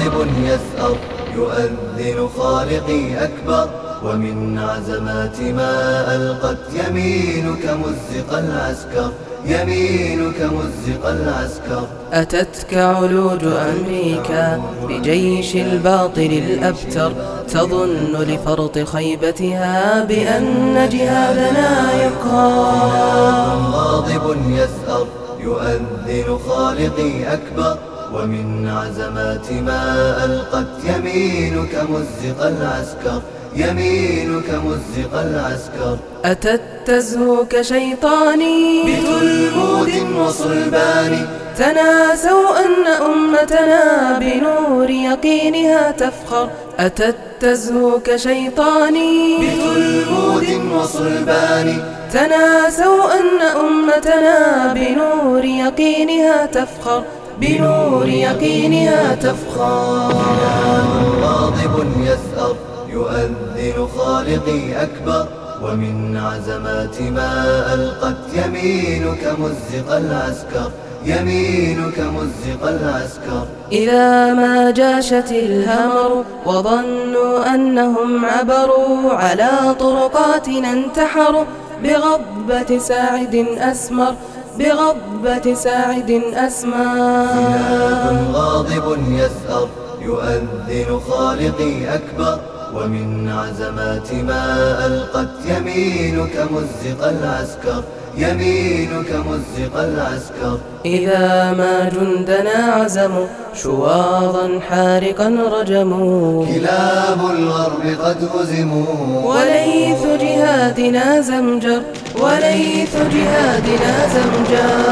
غاضب يسأر يؤذن خالقي أكبر ومن عزمات ما ألقت يمينك مزق العسكر يمينك مزق العسكر. أتتك علوج أمريكا بجيش الباطل الأبتر تظن لفرط خيبتها بأن جهادنا يقهر. غاضب يسأر يؤذن خالقي أكبر ومن عزمات ما ألقت يمينك مزق العسكر يمينك مزق العسكر. أتت تزهو كشيطاني بتلمود وصلبان تناسوا أن أمتنا بنور يقينها تفخر. أتت تزهو كشيطاني بتلمود وصلبان تناسوا أن أمتنا بنور يقينها تفخر بنور يقينها تفخر. غاضب يسأر يؤذن خالقي أكبر ومن عزمات ما ألقت يمينك مزق العسكر يمينك مزق العسكر. إذا ما جاشت الهمر وظنوا أنهم عبروا على طرقاتنا انتحروا بغضبة ساعد أسمر بغضبة ساعد أسمر. غاضب يسأر يؤذن خالقي أكبر ومن عزمات ما ألقت يمينك مزق العسكر يمينك مزق العسكر. إذا ما جندنا عزموا شواظا حارقا رجموا كلاب الغرب قد هزموا وليث جهادنا زمجر وليث جهادنا زمجر.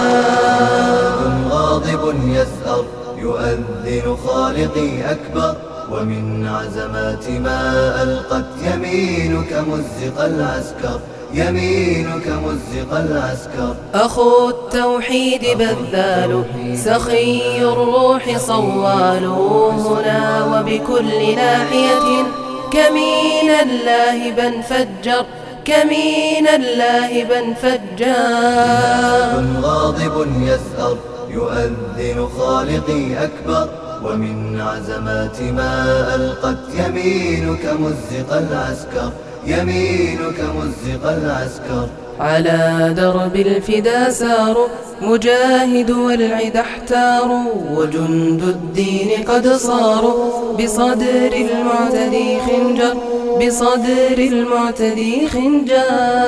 غاضب يسأر يؤذن خالقي أكبر ومن عزمات ما ألقت يمينك مزق العسكر يمينك مزق العسكر. أخو التوحيد بذال سخي الروح صوال هنا وبكل ناحية كمين اللاهبا فجر كمين اللاهبا فجر. غاضب يسأر يؤذن خالقي أكبر ومن عزمات ما ألقت يمينك مزق العسكر يمينك مزق العسكر. على درب الفدا ساروا مجاهد والعدا احتاروا وجند الدين قد صاروا بصدر المعتدي خنجر بصدر المعتدي خنجر.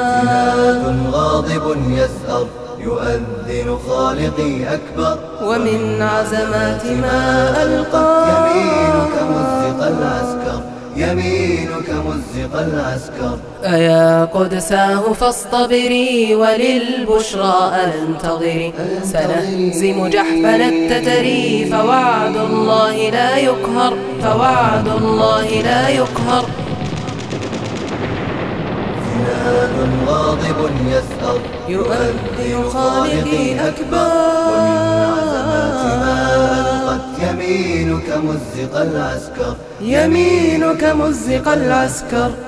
غاضب يسأر يؤذن خالقي أكبر ومن عزمات ما ألقى يمينك مزق العسكر يمينك مزق العسكر. أيا قدساه فاصطبري وللبشرى أنتظري سنهزم جحفل التتري فوعد الله لا يقهر فوعد الله لا يقهر. غاضب يسأر يؤذن خالقي أكبر ومن عزمات ما ألقت يمينك مزق العسكر يمينك مزق العسكر.